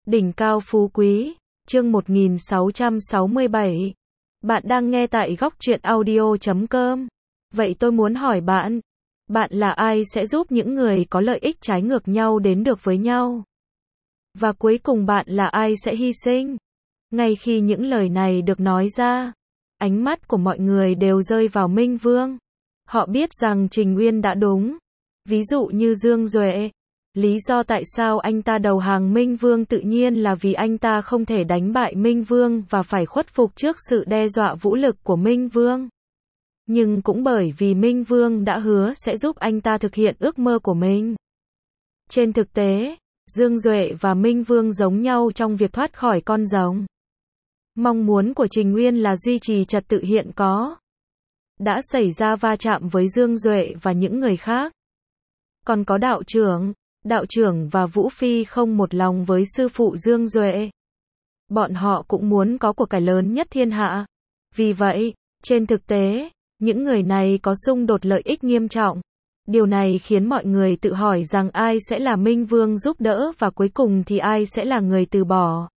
Đỉnh cao phú quý, chương 1667. Bạn đang nghe tại góc truyện audio.com. Vậy tôi muốn hỏi bạn, bạn là ai sẽ giúp những người có lợi ích trái ngược nhau đến được với nhau? Và cuối cùng bạn là ai sẽ hy sinh? Ngay khi những lời này được nói ra, ánh mắt của mọi người đều rơi vào Minh Vương. Họ biết rằng Trình Uyên đã đúng. Ví dụ như Dương Duệ. Lý do tại sao anh ta đầu hàng Minh Vương tự nhiên là vì anh ta không thể đánh bại Minh Vương và phải khuất phục trước sự đe dọa vũ lực của Minh Vương. Nhưng cũng bởi vì Minh Vương đã hứa sẽ giúp anh ta thực hiện ước mơ của mình. Trên thực tế, Dương Duệ và Minh Vương giống nhau trong việc thoát khỏi con rồng. Mong muốn của Trình Uyên là duy trì trật tự hiện có. Đã xảy ra va chạm với Dương Duệ và những người khác. Còn có đạo trưởng và Vũ Phi không một lòng với sư phụ Dương Duệ. Bọn họ cũng muốn có của cải lớn nhất thiên hạ. Vì vậy, trên thực tế, những người này có xung đột lợi ích nghiêm trọng. Điều này khiến mọi người tự hỏi rằng ai sẽ là Minh Vương giúp đỡ và cuối cùng thì ai sẽ là người từ bỏ.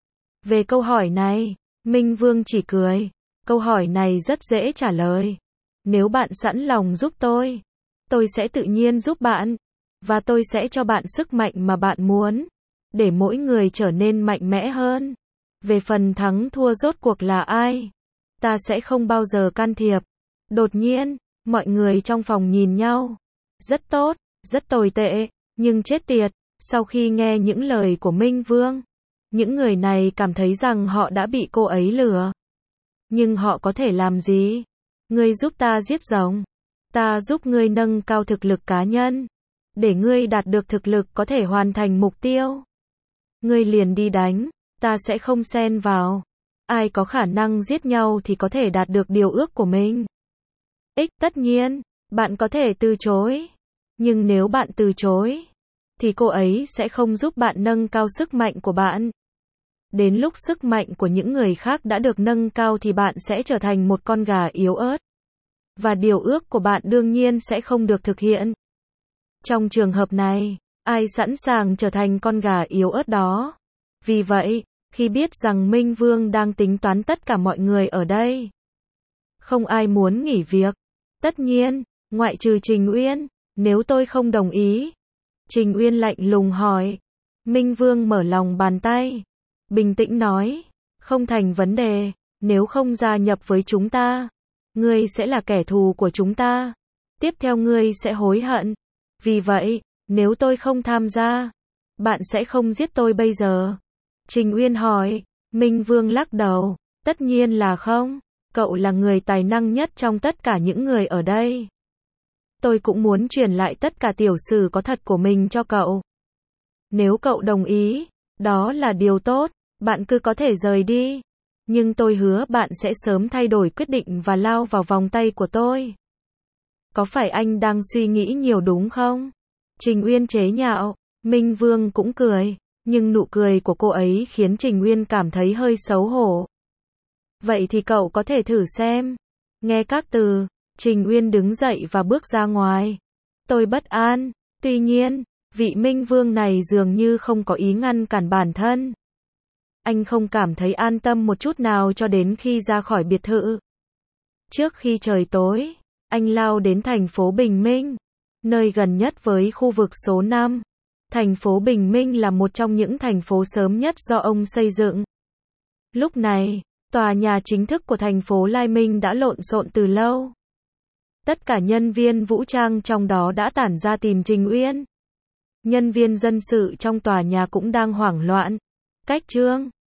Về câu hỏi này, Minh Vương chỉ cười. Câu hỏi này rất dễ trả lời. Nếu bạn sẵn lòng giúp tôi sẽ tự nhiên giúp bạn. Và tôi sẽ cho bạn sức mạnh mà bạn muốn. Để mỗi người trở nên mạnh mẽ hơn. Về phần thắng thua rốt cuộc là ai? Ta sẽ không bao giờ can thiệp. Đột nhiên, mọi người trong phòng nhìn nhau. Rất tốt, rất tồi tệ, nhưng chết tiệt. Sau khi nghe những lời của Minh Vương, những người này cảm thấy rằng họ đã bị cô ấy lừa. Nhưng họ có thể làm gì? Ngươi giúp ta giết rồng. Ta giúp ngươi nâng cao thực lực cá nhân. Để ngươi đạt được thực lực có thể hoàn thành mục tiêu. Ngươi liền đi đánh, ta sẽ không xen vào. Ai có khả năng giết nhau thì có thể đạt được điều ước của mình. Tất nhiên, bạn có thể từ chối. Nhưng nếu bạn từ chối, thì cô ấy sẽ không giúp bạn nâng cao sức mạnh của bạn. Đến lúc sức mạnh của những người khác đã được nâng cao thì bạn sẽ trở thành một con gà yếu ớt. Và điều ước của bạn đương nhiên sẽ không được thực hiện. Trong trường hợp này, ai sẵn sàng trở thành con gà yếu ớt đó? Vì vậy, khi biết rằng Minh Vương đang tính toán tất cả mọi người ở đây, không ai muốn nghỉ việc. Tất nhiên, ngoại trừ Trình Uyên. Nếu tôi không đồng ý, Trình Uyên lạnh lùng hỏi. Minh Vương mở lòng bàn tay, bình tĩnh nói, không thành vấn đề, nếu không gia nhập với chúng ta, ngươi sẽ là kẻ thù của chúng ta. Tiếp theo ngươi sẽ hối hận. Vì vậy, nếu tôi không tham gia, bạn sẽ không giết tôi bây giờ? Trình Uyên hỏi. Minh Vương lắc đầu. Tất nhiên là không. Cậu là người tài năng nhất trong tất cả những người ở đây. Tôi cũng muốn truyền lại tất cả tiểu sử có thật của mình cho cậu. Nếu cậu đồng ý, đó là điều tốt, bạn cứ có thể rời đi. Nhưng tôi hứa bạn sẽ sớm thay đổi quyết định và lao vào vòng tay của tôi. Có phải anh đang suy nghĩ nhiều đúng không? Trình Uyên chế nhạo. Minh Vương cũng cười. Nhưng nụ cười của cô ấy khiến Trình Uyên cảm thấy hơi xấu hổ. Vậy thì cậu có thể thử xem. Nghe các từ, Trình Uyên đứng dậy và bước ra ngoài. Tôi bất an. Tuy nhiên, vị Minh Vương này dường như không có ý ngăn cản bản thân. Anh không cảm thấy an tâm một chút nào cho đến khi ra khỏi biệt thự. Trước khi trời tối, anh lao đến thành phố Bình Minh, nơi gần nhất với khu vực số 5. Thành phố Bình Minh là một trong những thành phố sớm nhất do ông xây dựng. Lúc này, tòa nhà chính thức của thành phố Lai Minh đã lộn xộn từ lâu. Tất cả nhân viên vũ trang trong đó đã tản ra tìm Trình Uyên. Nhân viên dân sự trong tòa nhà cũng đang hoảng loạn. Cách Trương